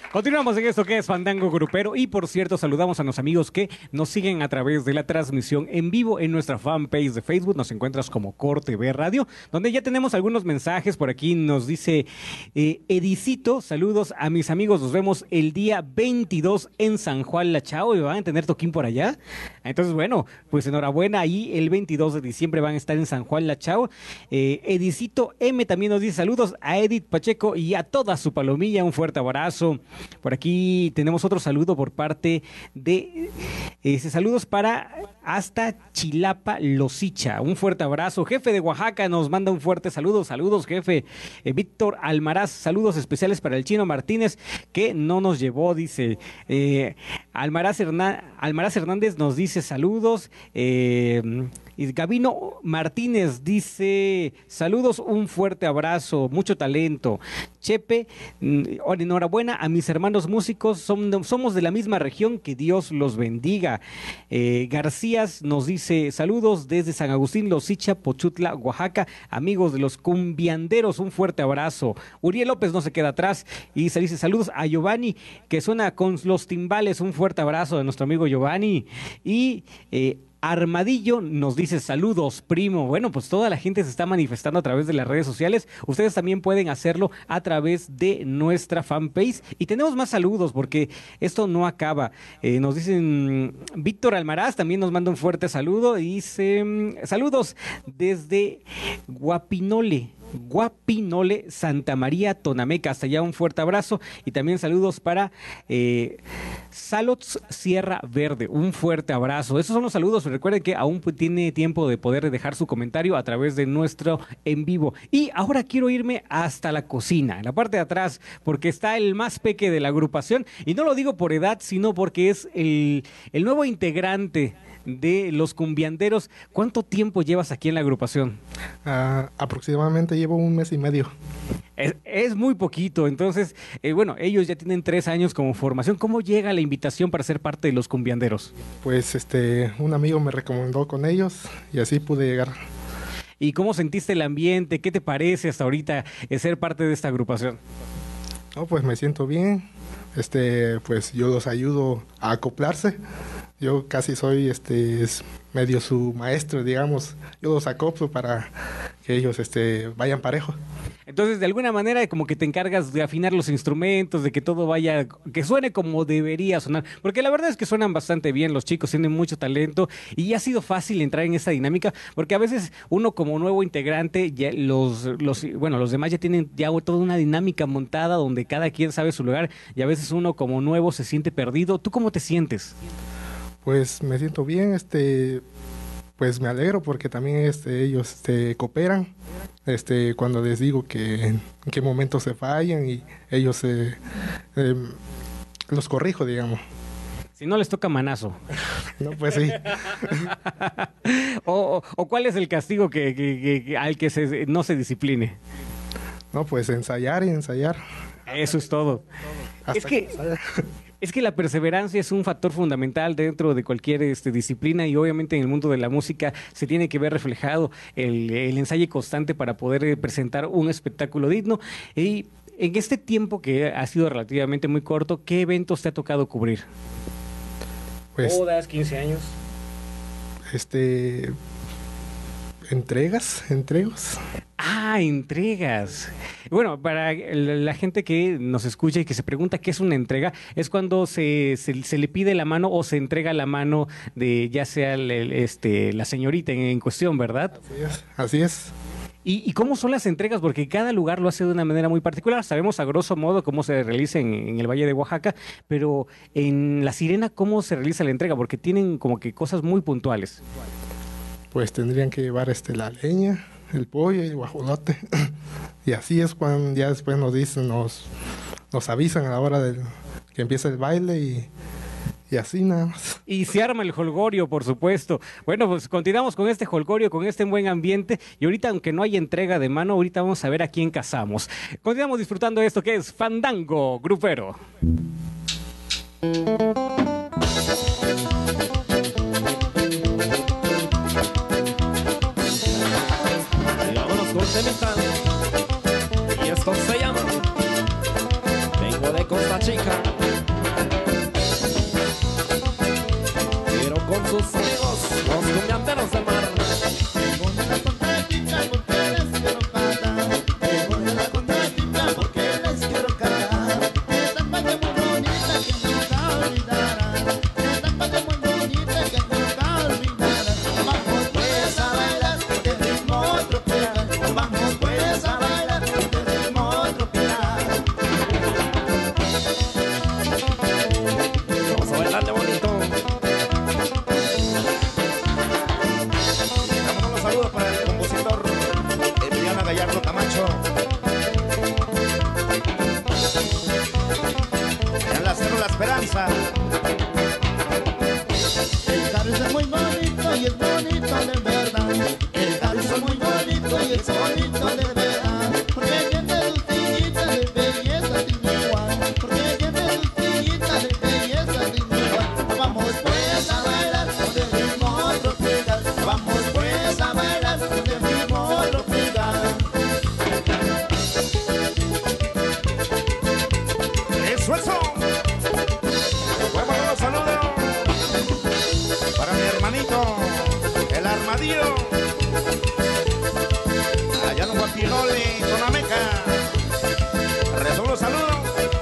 Continuamos en esto que es Fandango Grupero y por cierto saludamos a los amigos que nos siguen a través de la transmisión en vivo en nuestra fanpage de Facebook. Nos encuentras como Corte B Radio, donde ya tenemos algunos mensajes. Por aquí nos dice Edicito, saludos a mis amigos, nos vemos el día 22 en San Juan La Chao y van a tener toquín por allá. Entonces bueno, pues enhorabuena, ahí el 22 de diciembre van a estar en San Juan La Chao. Edicito M también nos dice saludos a Edith Pacheco y a toda su palomilla, un fuerte abrazo. Por aquí tenemos otro saludo por parte de saludos para hasta Chilapa, Losicha. Un fuerte abrazo. Jefe de Oaxaca nos manda un fuerte saludo. Saludos, jefe. Víctor Almaraz, saludos especiales para el Chino Martínez, que no nos llevó, dice. Almaraz Hernández nos dice saludos. Y Gabino Martínez dice, saludos, un fuerte abrazo, mucho talento. Chepe, enhorabuena a mis hermanos músicos, somos de la misma región, que Dios los bendiga. Garcías nos dice, saludos desde San Agustín, Losicha, Pochutla, Oaxaca, amigos de los cumbianderos, un fuerte abrazo. Uriel López no se queda atrás y se dice, saludos a Giovanni, que suena con los timbales, un fuerte abrazo de nuestro amigo Giovanni. Y Armadillo nos dice saludos, primo. Bueno, pues toda la gente se está manifestando a través de las redes sociales. Ustedes también pueden hacerlo a través de nuestra fanpage. Y tenemos más saludos porque esto no acaba. Nos dicen, Víctor Almaraz también nos manda un fuerte saludo. Y dice, saludos desde Guapinole, Santa María, Tonameca. Hasta allá un fuerte abrazo. Y también saludos para Salots Sierra Verde. Un fuerte abrazo. Esos son los saludos. Recuerden que aún tiene tiempo de poder dejar su comentario a través de nuestro en vivo. Y ahora quiero irme hasta la cocina, en la parte de atrás, porque está el más peque de la agrupación. Y no lo digo por edad, sino porque es el nuevo integrante de los cumbianderos. ¿Cuánto tiempo llevas aquí en la agrupación? Aproximadamente llevo 1 mes y medio. Es muy poquito. Entonces, bueno, ellos ya tienen 3 años como formación. ¿Cómo llega la invitación para ser parte de los cumbianderos? Pues un amigo me recomendó con ellos y así pude llegar. ¿Y cómo sentiste el ambiente? ¿Qué te parece hasta ahorita ser parte de esta agrupación? No, pues me siento bien. Pues yo los ayudo a acoplarse. Yo casi soy medio su maestro, digamos. Yo los acoplo para que ellos vayan parejo. Entonces, de alguna manera, como que te encargas de afinar los instrumentos, de que todo vaya, que suene como debería sonar. Porque la verdad es que suenan bastante bien, los chicos tienen mucho talento y ha sido fácil entrar en esa dinámica, porque a veces uno como nuevo integrante, ya los demás ya tienen ya toda una dinámica montada donde cada quien sabe su lugar y a veces uno como nuevo se siente perdido. ¿Tú cómo te sientes? Pues me siento bien, pues me alegro porque también ellos cooperan cuando les digo que en qué momento se fallan y ellos los corrijo, digamos. Si no les toca manazo. No, pues sí. o ¿cuál es el castigo al que no se discipline? No, pues ensayar y ensayar. Eso es todo. Es que la perseverancia es un factor fundamental dentro de cualquier disciplina y obviamente en el mundo de la música se tiene que ver reflejado el ensayo constante para poder presentar un espectáculo digno. Y en este tiempo que ha sido relativamente muy corto, ¿qué eventos te ha tocado cubrir? Pues, bodas, 15 años. Entregas. Entregas. Bueno, para la gente que nos escucha y que se pregunta qué es una entrega, es cuando se le pide la mano o se entrega la mano de ya sea la señorita en cuestión, ¿verdad? Así es. ¿Y cómo son las entregas? Porque cada lugar lo hace de una manera muy particular. Sabemos a grosso modo cómo se realiza en el Valle de Oaxaca, pero en La Sirena, ¿cómo se realiza la entrega? Porque tienen como que cosas muy puntuales. Pues tendrían que llevar la leña, el pollo y el guajolote. Y así es cuando ya después nos dicen, nos avisan a la hora que empieza el baile y así nada más. Y se arma el jolgorio, por supuesto. Bueno, pues continuamos con este jolgorio, con este buen ambiente. Y ahorita, aunque no hay entrega de mano, ahorita vamos a ver a quién casamos. Continuamos disfrutando de esto que es Fandango Grupero. Y esto se llama Vengo de Costa Chica. Pero con sus amigos, los cumbianderos del mar. El carrizo es muy bonito y es bonito de verdad. El carrizo es muy bonito y es bonito de verdad. Porque tiene sus sillitas de belleza sin igual. Porque tiene sus sillitas de belleza sin igual. Vamos pues a bailar con el ritmo tropical. Vamos pues a bailar con el ritmo tropical. Eso, eso. El Armadillo, allá en Guapinole, Tonameca, recibo los saludos.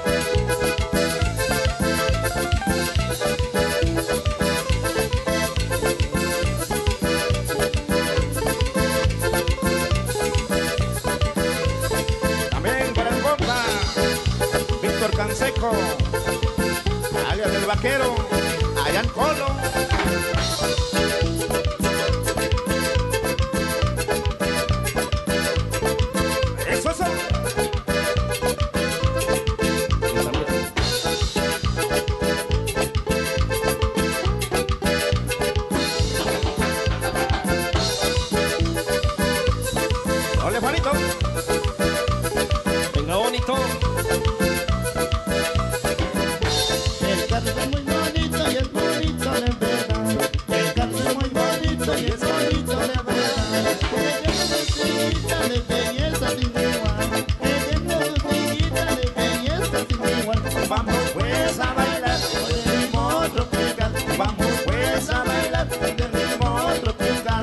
También para el compa Víctor Canseco, alias del Vaquero, allá en Colo. Venga, bonito. El carrizo es muy bonito y es bonito de verdad. El carrizo es muy bonito y es bonito de verdad. Porque tiene sus sillitas de belleza sin igual. Que tiene sus sillitas de belleza sin igual. Vamos pues a bailar con el ritmo tropical. Vamos pues a bailar con el ritmo tropical.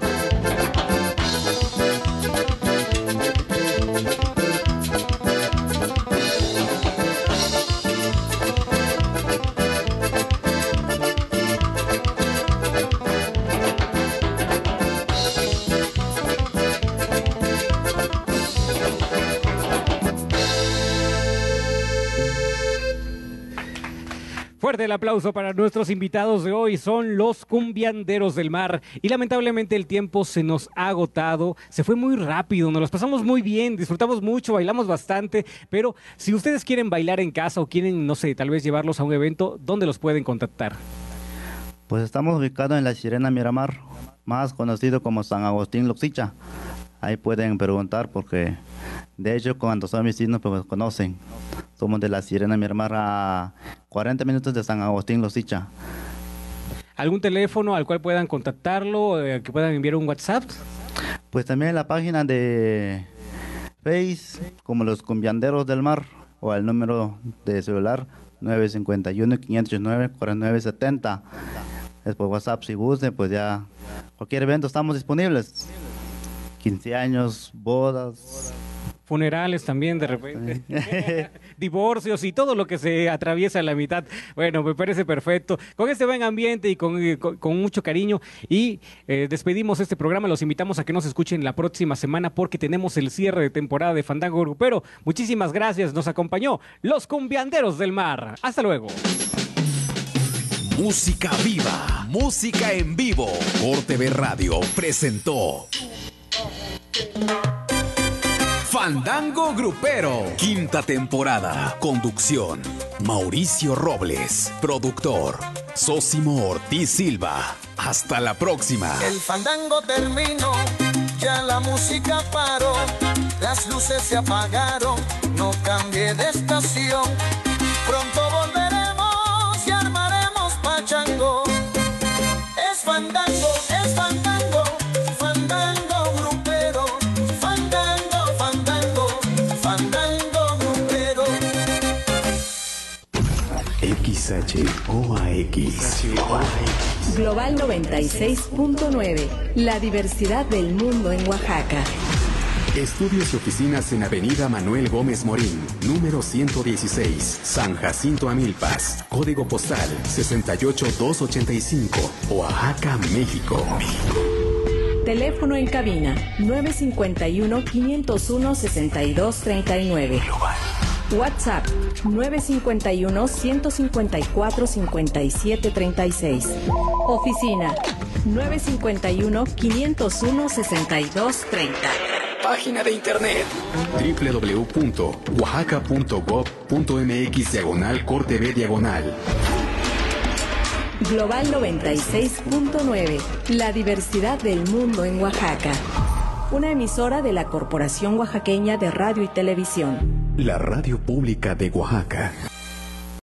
Fuerte el aplauso para nuestros invitados de hoy, son los Cumbianderos del Mar. Y lamentablemente el tiempo se nos ha agotado, se fue muy rápido, nos los pasamos muy bien, disfrutamos mucho, bailamos bastante. Pero si ustedes quieren bailar en casa o quieren, no sé, tal vez llevarlos a un evento, ¿dónde los pueden contactar? Pues estamos ubicados en La Sirena Miramar, más conocido como San Agustín Loxicha. Ahí pueden preguntar porque, de hecho, cuando son vecinos, pues conocen. Somos de La Sirena Miramar, a 40 minutos de San Agustín Loxicha. ¿Algún teléfono al cual puedan contactarlo, que puedan enviar un WhatsApp? Pues también en la página de Face, como los Cumbianderos del Mar, o al número de celular 951-589-4970. Es por WhatsApp, si gusten, pues ya cualquier evento estamos disponibles. 15 años, bodas, funerales también de repente, divorcios y todo lo que se atraviesa a la mitad. Bueno, me parece perfecto. Con este buen ambiente y con mucho cariño y despedimos este programa. Los invitamos a que nos escuchen la próxima semana porque tenemos el cierre de temporada de Fandango Grupero. Muchísimas gracias. Nos acompañó los Cumbianderos del Mar. Hasta luego. Música viva, música en vivo. Corte Radio presentó Fandango Grupero, quinta temporada. Conducción, Mauricio Robles. Productor, Sósimo Ortiz Silva. Hasta la próxima. El fandango terminó, ya la música paró, las luces se apagaron, no cambie de estación. Pronto volveremos y armaremos pachango. Es fandango, es fandango, fandango grupero, fandango, fandango, fandango grupero. XHOAX. Global 96.9. La diversidad del mundo en Oaxaca. Estudios y oficinas en Avenida Manuel Gómez Morín, número 116, San Jacinto Amilpas. Código postal 68285, Oaxaca, México. Teléfono en cabina 951-501-6239. WhatsApp 951-154-5736. Oficina 951-501-6230. Página de internet www.oaxaca.gov.mx/corte B/. Global 96.9. La diversidad del mundo en Oaxaca. Una emisora de la Corporación Oaxaqueña de Radio y Televisión. La radio pública de Oaxaca.